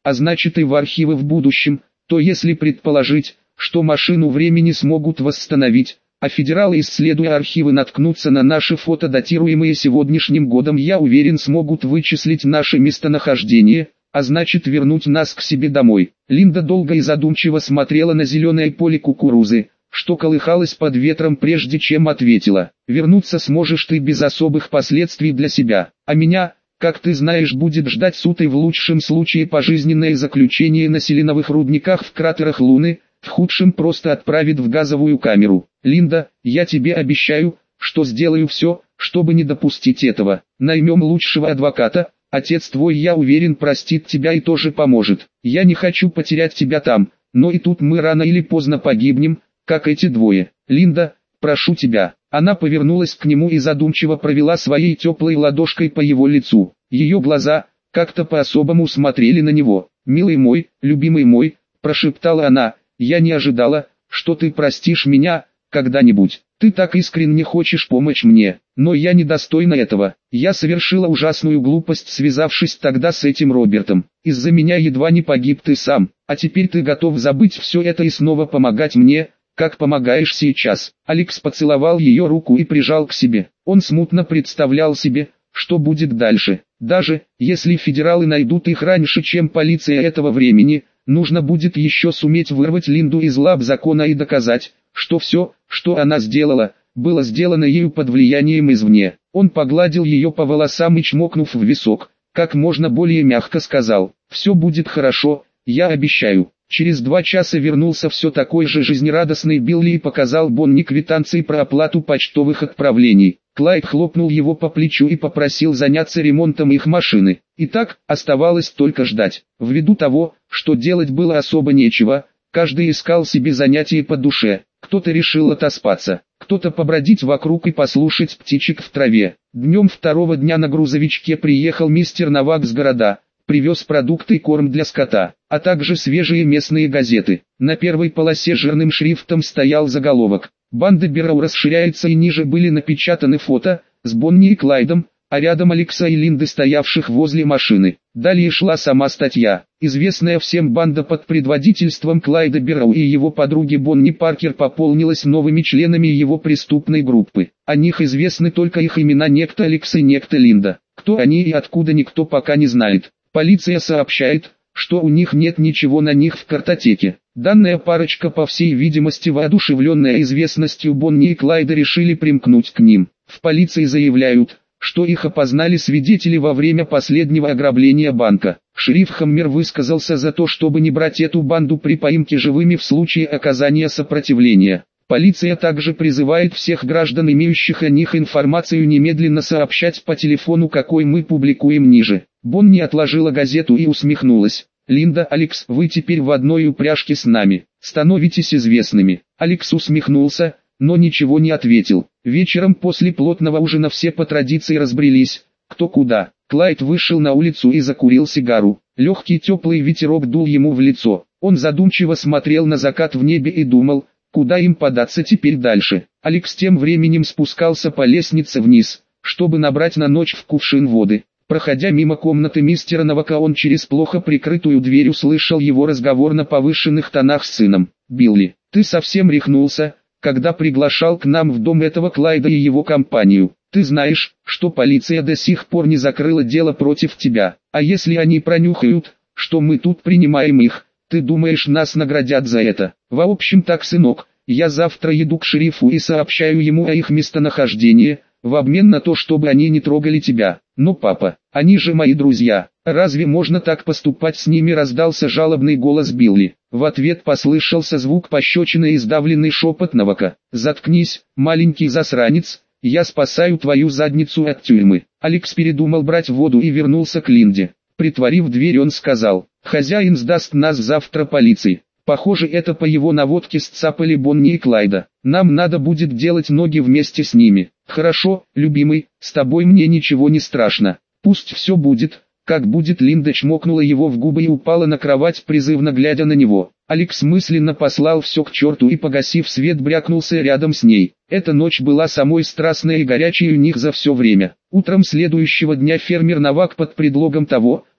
а значит и в архивы в будущем, то если предположить, что машину времени смогут восстановить, а федералы, исследуя архивы, наткнутся на наши фото, датируемые сегодняшним годом, я уверен, смогут вычислить наше местонахождение, а значит вернуть нас к себе домой. Линда долго и задумчиво смотрела на зеленое поле кукурузы, что колыхалось под ветром, прежде чем ответила: «Вернуться сможешь ты без особых последствий для себя, а меня, как ты знаешь, будет ждать суд и в лучшем случае пожизненное заключение на селеновых рудниках в кратерах Луны, в худшем просто отправит в газовую камеру. Линда, я тебе обещаю, что сделаю все, чтобы не допустить этого. Наймем лучшего адвоката, отец твой, я уверен, простит тебя и тоже поможет. Я не хочу потерять тебя там, но и тут мы рано или поздно погибнем, как эти двое. Линда, прошу тебя». Она повернулась к нему и задумчиво провела своей теплой ладошкой по его лицу. Ее глаза как-то по-особому смотрели на него. «Милый мой, любимый мой», – прошептала она, – «я не ожидала, что ты простишь меня когда-нибудь. Ты так искренне хочешь помочь мне, но я недостойна этого. Я совершила ужасную глупость, связавшись тогда с этим Робертом. Из-за меня едва не погиб ты сам, а теперь ты готов забыть все это и снова помогать мне, как помогаешь сейчас». Алекс поцеловал ее руку и прижал к себе. Он смутно представлял себе, что будет дальше. Даже если федералы найдут их раньше, чем полиция этого времени, нужно будет еще суметь вырвать Линду из лап закона и доказать, что все, что она сделала, было сделано ею под влиянием извне. Он погладил ее по волосам и, чмокнув в висок, как можно более мягко сказал: «Все будет хорошо, я обещаю». Через два часа вернулся все такой же жизнерадостный Билли и показал Бонни квитанции про оплату почтовых отправлений. Клайд хлопнул его по плечу и попросил заняться ремонтом их машины. Итак, оставалось только ждать. Ввиду того, что делать было особо нечего, каждый искал себе занятие по душе. Кто-то решил отоспаться, кто-то побродить вокруг и послушать птичек в траве. Днем второго дня на грузовичке приехал мистер Новак с города. Привез продукты и корм для скота, а также свежие местные газеты. На первой полосе жирным шрифтом стоял заголовок: «Банда Берроу расширяется», и ниже были напечатаны фото с Бонни и Клайдом, а рядом Алекса и Линды, стоявших возле машины. Далее шла сама статья. Известная всем банда под предводительством Клайда Берроу и его подруги Бонни Паркер пополнилась новыми членами его преступной группы. О них известны только их имена: некто Алекс и некто Линда. Кто они и откуда, никто пока не знает. Полиция сообщает, что у них нет ничего на них в картотеке. Данная парочка, по всей видимости воодушевленная известностью Бонни и Клайда, решили примкнуть к ним. В полиции заявляют, что их опознали свидетели во время последнего ограбления банка. Шериф Хаммер высказался за то, чтобы не брать эту банду при поимке живыми в случае оказания сопротивления. Полиция также призывает всех граждан, имеющих о них информацию, немедленно сообщать по телефону, какой мы публикуем ниже. Бонни отложила газету и усмехнулась. «Линда, Алекс, вы теперь в одной упряжке с нами, становитесь известными». Алекс усмехнулся, но ничего не ответил. Вечером после плотного ужина все по традиции разбрелись, кто куда. Клайд вышел на улицу и закурил сигару. Легкий теплый ветерок дул ему в лицо. Он задумчиво смотрел на закат в небе и думал, куда им податься теперь дальше. Алекс тем временем спускался по лестнице вниз, чтобы набрать на ночь в кувшин воды. Проходя мимо комнаты мистера Новака, он через плохо прикрытую дверь услышал его разговор на повышенных тонах с сыном. «Билли, ты совсем рехнулся, когда приглашал к нам в дом этого Клайда и его компанию. Ты знаешь, что полиция до сих пор не закрыла дело против тебя. А если они пронюхают, что мы тут принимаем их, ты думаешь, нас наградят за это? В общем так, сынок, я завтра еду к шерифу и сообщаю ему о их местонахождении, в обмен на то, чтобы они не трогали тебя». «Но папа, они же мои друзья, разве можно так поступать с ними?» — раздался жалобный голос Билли. В ответ послышался звук пощечины и сдавленный шепот Новака: «Заткнись, маленький засранец, я спасаю твою задницу от тюрьмы». Алекс передумал брать воду и вернулся к Линде. Притворив дверь, он сказал: «Хозяин сдаст нас завтра полиции. Похоже, это по его наводке сцапали Бонни и Клайда. Нам надо будет делать ноги вместе с ними». «Хорошо, любимый, с тобой мне ничего не страшно. Пусть все будет, как будет». Линда чмокнула его в губы и упала на кровать, призывно глядя на него. Алекс мысленно послал все к черту и, погасив свет, брякнулся рядом с ней. Эта ночь была самой страстной и горячей у них за все время. Утром следующего дня фермер Новак под предлогом того,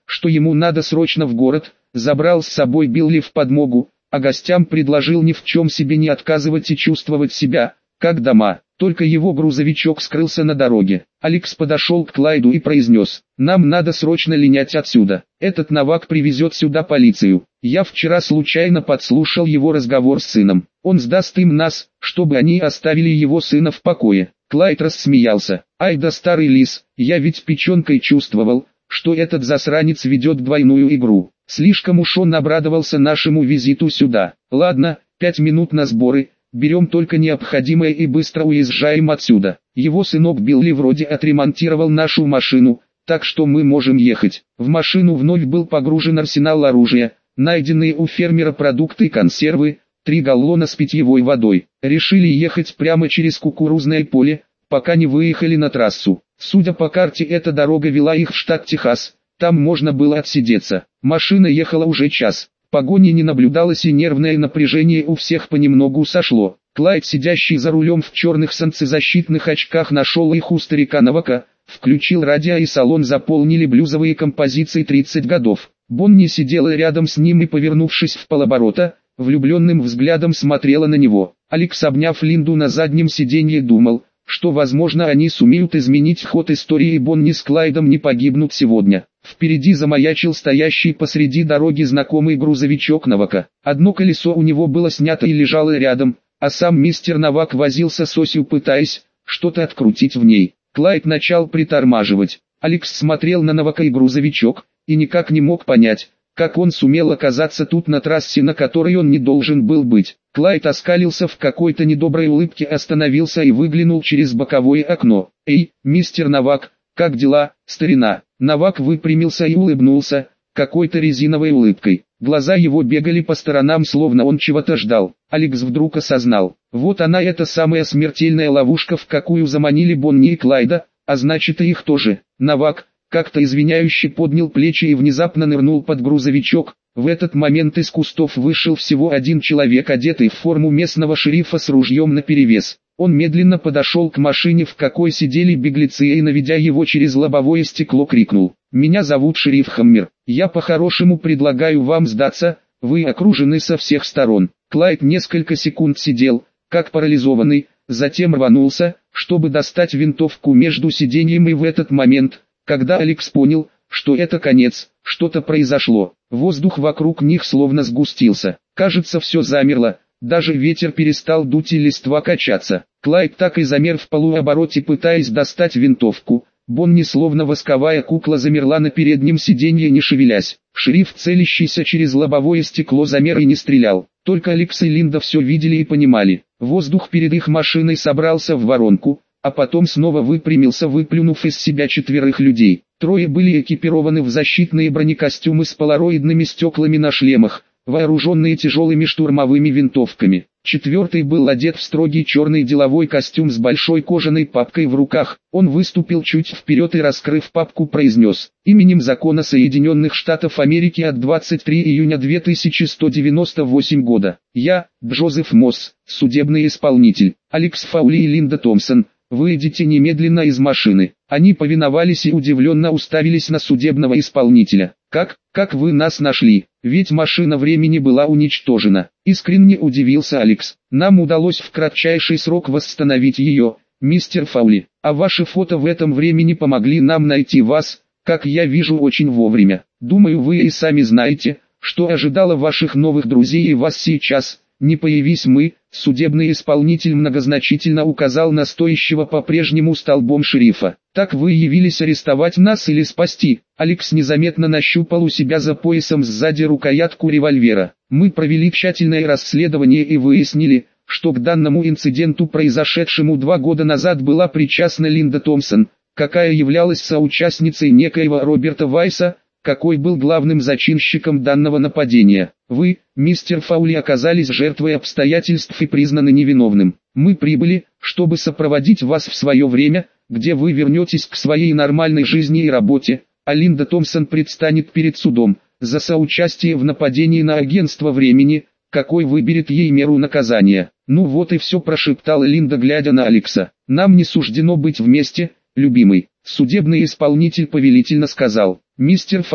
что ему надо срочно в город, забрал с собой Билли в подмогу, а гостям предложил ни в чем себе не отказывать и чувствовать себя, как дома. Только его грузовичок скрылся на дороге. Алекс подошел к Клайду и произнес: «Нам надо срочно линять отсюда. Этот Новак привезет сюда полицию. Я вчера случайно подслушал его разговор с сыном. Он сдаст им нас, чтобы они оставили его сына в покое». Клайд рассмеялся. «Ай да старый лис, я ведь печенкой чувствовал, что этот засранец ведет двойную игру. Слишком уж он обрадовался нашему визиту сюда. Ладно, пять минут на сборы. Берем только необходимое и быстро уезжаем отсюда. Его сынок Билли вроде отремонтировал нашу машину, так что мы можем ехать». В машину вновь был погружен арсенал оружия, найденные у фермера продукты и консервы, три галлона с питьевой водой. Решили ехать прямо через кукурузное поле, пока не выехали на трассу. Судя по карте, эта дорога вела их в штат Техас, там можно было отсидеться. Машина ехала уже час. Погони не наблюдалось и нервное напряжение у всех понемногу сошло. Клайд, сидящий за рулем в черных солнцезащитных очках, нашел их у старика Новака, включил радио и салон заполнили блюзовые композиции тридцать годов. Бонни сидела рядом с ним и, повернувшись в полоборота, влюбленным взглядом смотрела на него. Алекс, обняв Линду на заднем сиденье, думал, что возможно они сумеют изменить ход истории и Бонни с Клайдом не погибнут сегодня. Впереди замаячил стоящий посреди дороги знакомый грузовичок Новака. Одно колесо у него было снято и лежало рядом, а сам мистер Новак возился с осью, пытаясь что-то открутить в ней. Клайд начал притормаживать. Алекс смотрел на Новака и грузовичок, и никак не мог понять, как он сумел оказаться тут на трассе, на которой он не должен был быть. Клайд оскалился в какой-то недоброй улыбке, остановился и выглянул через боковое окно. «Эй, мистер Новак, как дела, старина?» Новак выпрямился и улыбнулся, какой-то резиновой улыбкой. Глаза его бегали по сторонам, словно он чего-то ждал. Алекс вдруг осознал: вот она, эта самая смертельная ловушка, в какую заманили Бонни и Клайда, а значит и их тоже. Новак как-то извиняюще поднял плечи и внезапно нырнул под грузовичок. В этот момент из кустов вышел всего один человек, одетый в форму местного шерифа с ружьем наперевес. Он медленно подошел к машине, в какой сидели беглецы, и, наведя его через лобовое стекло, крикнул: «Меня зовут шериф Хаммер. Я по-хорошему предлагаю вам сдаться, вы окружены со всех сторон». Клайд несколько секунд сидел, как парализованный, затем рванулся, чтобы достать винтовку между сиденьем, и в этот момент, когда Алекс понял, что это конец, что-то произошло. Воздух вокруг них словно сгустился. Кажется, все замерло. Даже ветер перестал дуть и листва качаться. Клайд так и замер в полуобороте, пытаясь достать винтовку. Бонни, словно восковая кукла, замерла на переднем сиденье, не шевелясь. Шериф, целящийся через лобовое стекло, замер и не стрелял. Только Алекс и Линда все видели и понимали. Воздух перед их машиной собрался в воронку, а потом снова выпрямился, выплюнув из себя четверых людей. Трое были экипированы в защитные бронекостюмы с полароидными стеклами на шлемах, вооруженные тяжелыми штурмовыми винтовками. Четвертый был одет в строгий черный деловой костюм с большой кожаной папкой в руках. Он выступил чуть вперед и, раскрыв папку, произнес: «Именем закона Соединенных Штатов Америки от двадцать третьего июня две тысячи сто девяносто восьмого года, я, Джозеф Мосс, судебный исполнитель, Алекс Фаули и Линда Томпсон, выйдите немедленно из машины». Они повиновались и удивленно уставились на судебного исполнителя. «Как, как вы нас нашли? Ведь машина времени была уничтожена», — искренне удивился Алекс. «Нам удалось в кратчайший срок восстановить ее, мистер Фаули, а ваши фото в этом времени помогли нам найти вас, как я вижу, очень вовремя. Думаю, вы и сами знаете, что ожидало ваших новых друзей и вас сейчас. Не появись мы». Судебный исполнитель многозначительно указал на стоящего по-прежнему столбом шерифа. «Так вы явились арестовать нас или спасти?» Алекс незаметно нащупал у себя за поясом сзади рукоятку револьвера. «Мы провели тщательное расследование и выяснили, что к данному инциденту, произошедшему два года назад, была причастна Линда Томпсон, какая являлась соучастницей некоего Роберта Вайса, какой был главным зачинщиком данного нападения. Вы, мистер Фаули, оказались жертвой обстоятельств и признаны невиновным. Мы прибыли, чтобы сопроводить вас в свое время, где вы вернетесь к своей нормальной жизни и работе, а Линда Томпсон предстанет перед судом за соучастие в нападении на агентство времени, какой выберет ей меру наказания». «Ну вот и все», — прошептала Линда, глядя на Алекса. «Нам не суждено быть вместе, любимый». Судебный исполнитель повелительно сказал: «Мистер Фаули,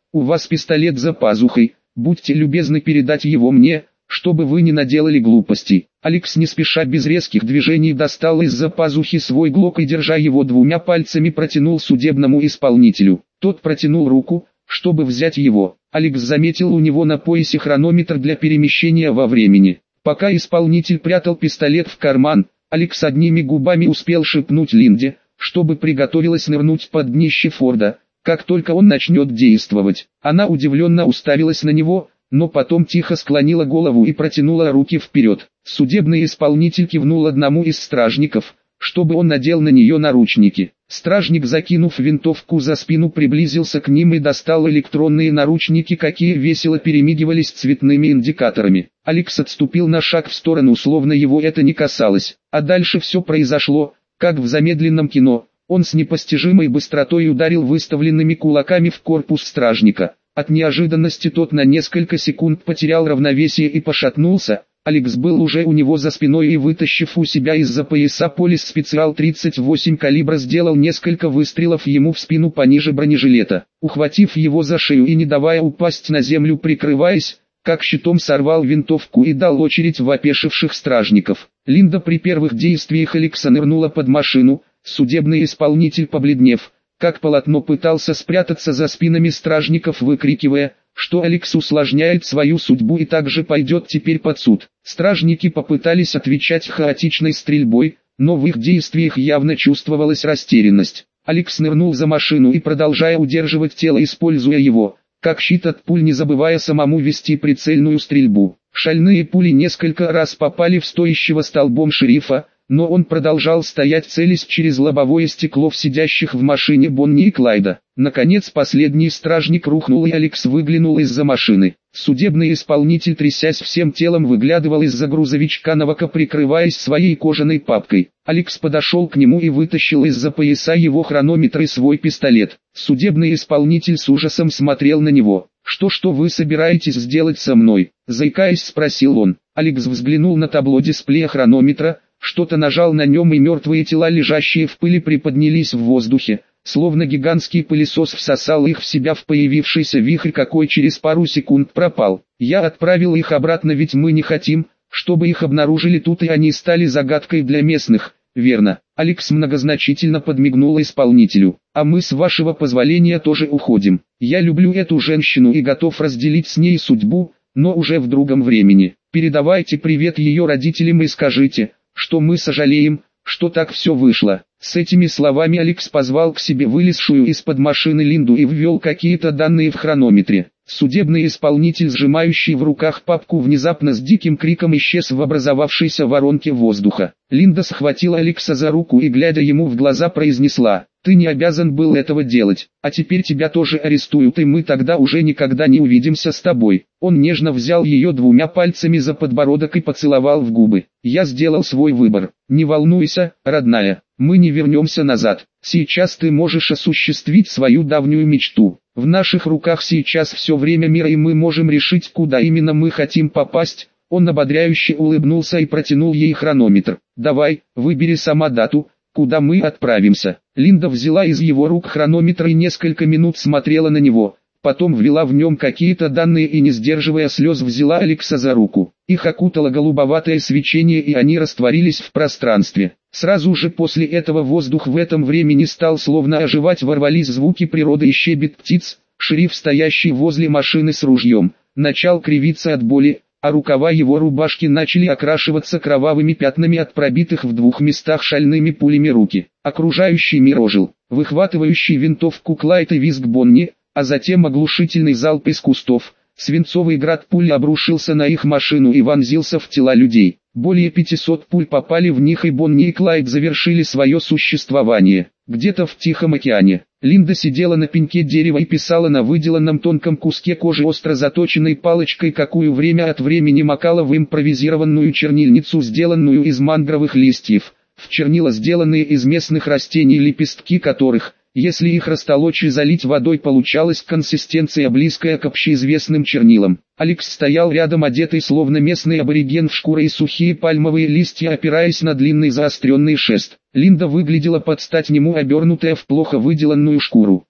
у вас пистолет за пазухой, будьте любезны передать его мне, чтобы вы не наделали глупостей. Алекс не спеша без резких движений достал из-за пазухи свой глок и, держа его двумя пальцами, протянул судебному исполнителю. Тот протянул руку, чтобы взять его. Алекс заметил у него на поясе хронометр для перемещения во времени. Пока исполнитель прятал пистолет в карман, Алекс одними губами успел шепнуть Линде, чтобы приготовилась нырнуть под днище Форда, как только он начнет действовать. Она удивленно уставилась на него, но потом тихо склонила голову и протянула руки вперед. Судебный исполнитель кивнул одному из стражников, чтобы он надел на нее наручники. Стражник, закинув винтовку за спину, приблизился к ним и достал электронные наручники, какие весело перемигивались цветными индикаторами. Алекс отступил на шаг в сторону, словно его это не касалось. А дальше все произошло, как в замедленном кино. Он с непостижимой быстротой ударил выставленными кулаками в корпус стражника. От неожиданности тот на несколько секунд потерял равновесие и пошатнулся. Алекс был уже у него за спиной и, вытащив у себя из-за пояса полис специал тридцать восемь калибра, сделал несколько выстрелов ему в спину пониже бронежилета. Ухватив его за шею и не давая упасть на землю, прикрываясь, как щитом, сорвал винтовку и дал очередь в опешивших стражников. Линда при первых действиях Алекса нырнула под машину. Судебный исполнитель, побледнев, как полотно, пытался спрятаться за спинами стражников, выкрикивая, что Алекс усложняет свою судьбу и также пойдет теперь под суд. Стражники попытались отвечать хаотичной стрельбой, но в их действиях явно чувствовалась растерянность. Алекс нырнул за машину и, продолжая удерживать тело, используя его как щит от пуль, не забывая самому вести прицельную стрельбу. Шальные пули несколько раз попали в стоящего столбом шерифа, но он продолжал стоять, целясь через лобовое стекло в сидящих в машине Бонни и Клайда. Наконец последний стражник рухнул, и Алекс выглянул из-за машины. Судебный исполнитель, трясясь всем телом, выглядывал из-за грузовичка Навака, прикрываясь своей кожаной папкой. Алекс подошел к нему и вытащил из-за пояса его хронометр и свой пистолет. Судебный исполнитель с ужасом смотрел на него. «Что-что вы собираетесь сделать со мной?» — заикаясь, спросил он. Алекс взглянул на табло дисплея хронометра, что-то нажал на нем, и мертвые тела, лежащие в пыли, приподнялись в воздухе, словно гигантский пылесос всосал их в себя в появившийся вихрь, какой через пару секунд пропал. «Я отправил их обратно, ведь мы не хотим, чтобы их обнаружили тут и они стали загадкой для местных, верно?» Алекс многозначительно подмигнул исполнителю. «А мы, с вашего позволения, тоже уходим. Я люблю эту женщину и готов разделить с ней судьбу, но уже в другом времени. Передавайте привет ее родителям и скажите, что мы сожалеем, что так все вышло». С этими словами Алекс позвал к себе вылезшую из-под машины Линду и ввел какие-то данные в хронометре. Судебный исполнитель, сжимающий в руках папку, внезапно с диким криком исчез в образовавшейся воронке воздуха. Линда схватила Алекса за руку и, глядя ему в глаза, произнесла: «Ты не обязан был этого делать, а теперь тебя тоже арестуют, и мы тогда уже никогда не увидимся с тобой». Он нежно взял ее двумя пальцами за подбородок и поцеловал в губы. «Я сделал свой выбор. Не волнуйся, родная, мы не вернемся назад. Сейчас ты можешь осуществить свою давнюю мечту. В наших руках сейчас все время мира, и мы можем решить, куда именно мы хотим попасть». Он ободряюще улыбнулся и протянул ей хронометр. «Давай, выбери сама дату, куда мы отправимся». Линда взяла из его рук хронометр и несколько минут смотрела на него, потом ввела в нем какие-то данные и, не сдерживая слез, взяла Алекса за руку. Их окутало голубоватое свечение, и они растворились в пространстве. Сразу же после этого воздух в этом времени стал словно оживать, ворвались звуки природы и щебет птиц. Шериф, стоящий возле машины с ружьем, начал кривиться от боли, а рукава его рубашки начали окрашиваться кровавыми пятнами от пробитых в двух местах шальными пулями руки. Окружающий мир ожил, выхватывающий винтовку Клайд и визг Бонни, а затем оглушительный залп из кустов. Свинцовый град пуль обрушился на их машину и вонзился в тела людей. Более пятисот пуль попали в них, и Бонни и Клайд завершили свое существование где-то в Тихом океане. Линда сидела на пеньке дерева и писала на выделанном тонком куске кожи остро заточенной палочкой, какую время от времени макала в импровизированную чернильницу, сделанную из мангровых листьев, в чернила, сделанные из местных растений, лепестки которых, если их растолочь и залить водой, получалась консистенция, близкая к общеизвестным чернилам. Алекс стоял рядом, одетый словно местный абориген в шкуры и сухие пальмовые листья, опираясь на длинный заостренный шест. Линда выглядела под стать нему, обернутая в плохо выделанную шкуру.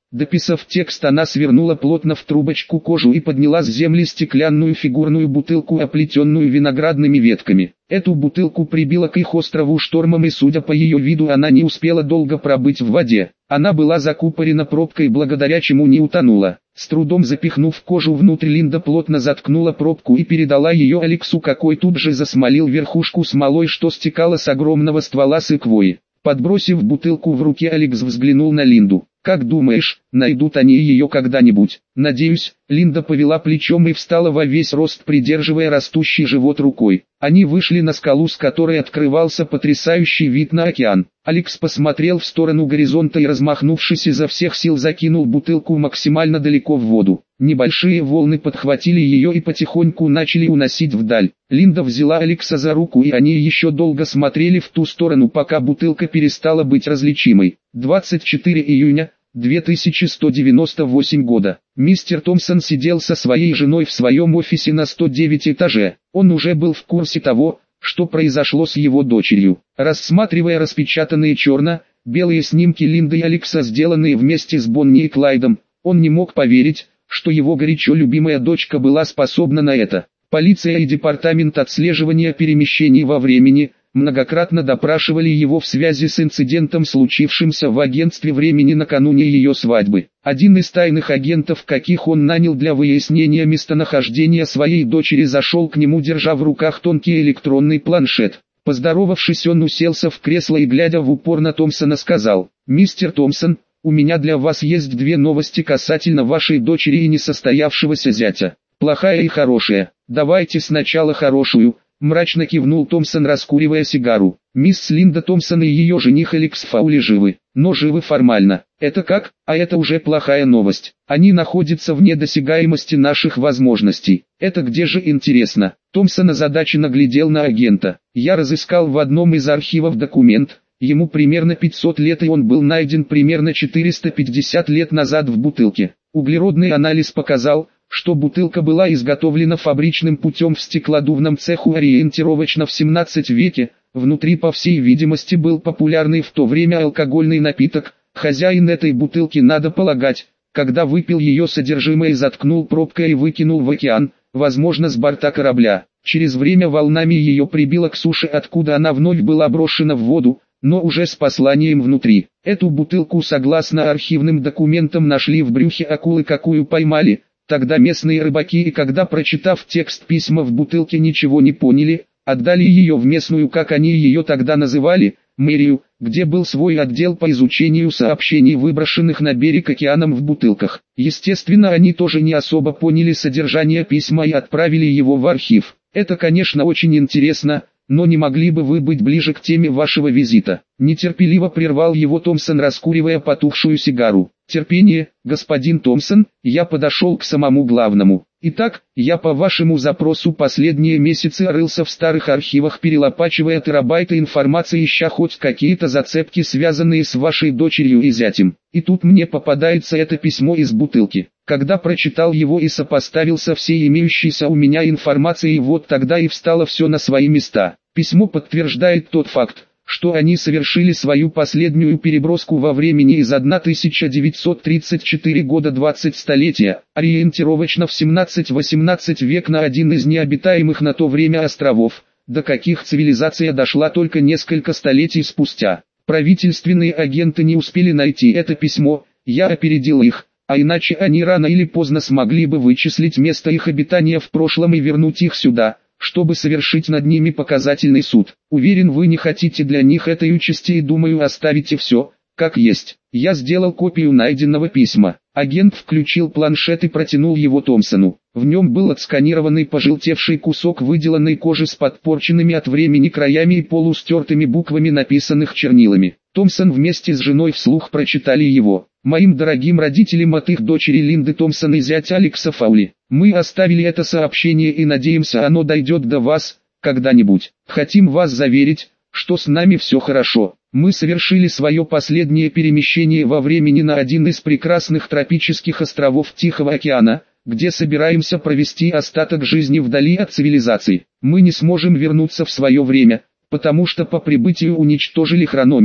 Дописав текст, она свернула плотно в трубочку кожу и подняла с земли стеклянную фигурную бутылку, оплетенную виноградными ветками. Эту бутылку прибило к их острову штормом, и судя по ее виду, она не успела долго пробыть в воде. Она была закупорена пробкой, благодаря чему не утонула. С трудом запихнув кожу внутрь, Линда плотно заткнула пробку и передала ее Алексу, какой тут же засмолил верхушку смолой, что стекала с огромного ствола сыквои. Подбросив бутылку в руке, Алекс взглянул на Линду. «Как думаешь, найдут они ее когда-нибудь?» «Надеюсь». Линда повела плечом и встала во весь рост, придерживая растущий живот рукой. Они вышли на скалу, с которой открывался потрясающий вид на океан. Алекс посмотрел в сторону горизонта и, размахнувшись изо всех сил, закинул бутылку максимально далеко в воду. Небольшие волны подхватили ее и потихоньку начали уносить вдаль. Линда взяла Алекса за руку, и они еще долго смотрели в ту сторону, пока бутылка перестала быть различимой. двадцать четыре июня две тысячи сто девяносто восьмого года. Мистер Томпсон сидел со своей женой в своем офисе на сто девятом этаже. Он уже был в курсе того, что произошло с его дочерью. Рассматривая распечатанные черно-белые снимки Линды и Алекса, сделанные вместе с Бонни и Клайдом, он не мог поверить, что его горячо любимая дочка была способна на это. Полиция и департамент отслеживания перемещений во времени многократно допрашивали его в связи с инцидентом, случившимся в агентстве времени накануне ее свадьбы. Один из тайных агентов, каких он нанял для выяснения местонахождения своей дочери, зашел к нему, держа в руках тонкий электронный планшет. Поздоровавшись, он уселся в кресло и, глядя в упор на Томпсона, сказал: «Мистер Томпсон, у меня для вас есть две новости касательно вашей дочери и несостоявшегося зятя. Плохая и хорошая. Давайте сначала хорошую». Мрачно кивнул Томпсон, раскуривая сигару. «Мисс Линда Томпсон и ее жених Алекс Фаули живы, но живы формально. Это как? А это уже плохая новость. Они находятся вне досягаемости наших возможностей. Это где же, интересно?» Томпсон озадаченно глядел на агента. «Я разыскал в одном из архивов документ. Ему примерно пятьсот лет, и он был найден примерно четыреста пятьдесят лет назад в бутылке. Углеродный анализ показал, что бутылка была изготовлена фабричным путем в стеклодувном цеху ориентировочно в семнадцатом веке. Внутри, по всей видимости, был популярный в то время алкогольный напиток. Хозяин этой бутылки, надо полагать, когда выпил ее содержимое, заткнул пробкой и выкинул в океан, возможно, с борта корабля. Через время волнами ее прибило к суше, откуда она вновь была брошена в воду, но уже с посланием внутри. Эту бутылку, согласно архивным документам, нашли в брюхе акулы, какую поймали тогда местные рыбаки, и когда, прочитав текст письма в бутылке, ничего не поняли, отдали ее в местную, как они ее тогда называли, мэрию, где был свой отдел по изучению сообщений, выброшенных на берег океаном в бутылках. Естественно, они тоже не особо поняли содержание письма и отправили его в архив. Это, конечно, очень интересно, но не могли бы вы быть ближе к теме вашего визита?» Нетерпеливо прервал его Томпсон, раскуривая потухшую сигару. «Терпение, господин Томпсон, я подошел к самому главному. Итак, я по вашему запросу последние месяцы рылся в старых архивах, перелопачивая терабайты информации, ища хоть какие-то зацепки, связанные с вашей дочерью и зятем. И тут мне попадается это письмо из бутылки. Когда прочитал его и сопоставил со всей имеющейся у меня информацией, вот тогда и встало все на свои места. Письмо подтверждает тот факт, что они совершили свою последнюю переброску во времени из тысяча девятьсот тридцать четвёртого года двадцатого столетия, ориентировочно в семнадцатый-восемнадцатый век, на один из необитаемых на то время островов, до каких цивилизация дошла только несколько столетий спустя. Правительственные агенты не успели найти это письмо, я опередил их, а иначе они рано или поздно смогли бы вычислить место их обитания в прошлом и вернуть их сюда, чтобы совершить над ними показательный суд. Уверен, вы не хотите для них этой участи и, думаю, оставите все как есть. Я сделал копию найденного письма». Агент включил планшет и протянул его Томпсону. В нем был отсканированный пожелтевший кусок выделанной кожи с подпорченными от времени краями и полустертыми буквами, написанных чернилами. Томпсон вместе с женой вслух прочитали его. «Моим дорогим родителям от их дочери Линды Томпсон и зятя Алекса Фаули. Мы оставили это сообщение и надеемся, оно дойдет до вас когда-нибудь. Хотим вас заверить, что с нами все хорошо. Мы совершили свое последнее перемещение во времени на один из прекрасных тропических островов Тихого океана, где собираемся провести остаток жизни вдали от цивилизации. Мы не сможем вернуться в свое время, потому что по прибытию уничтожили хронометр,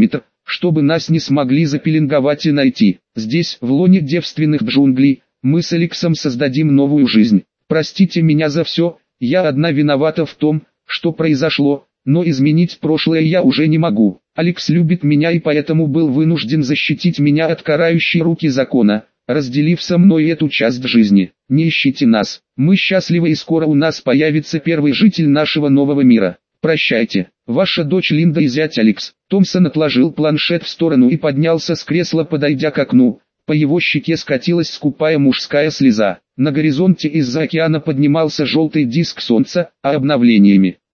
чтобы нас не смогли запеленговать и найти. Здесь, в лоне девственных джунглей, мы с Алексом создадим новую жизнь. Простите меня за все, я одна виновата в том, что произошло, но изменить прошлое я уже не могу. Алекс любит меня и поэтому был вынужден защитить меня от карающей руки закона, разделив со мной эту часть жизни. Не ищите нас, мы счастливы и скоро у нас появится первый житель нашего нового мира. Прощайте, ваша дочь Линда и зять Алекс. Томпсон отложил планшет в сторону и поднялся с кресла, подойдя к окну. По его щеке скатилась скупая мужская слеза. На горизонте из-за океана поднимался желтый диск солнца, а обновлениями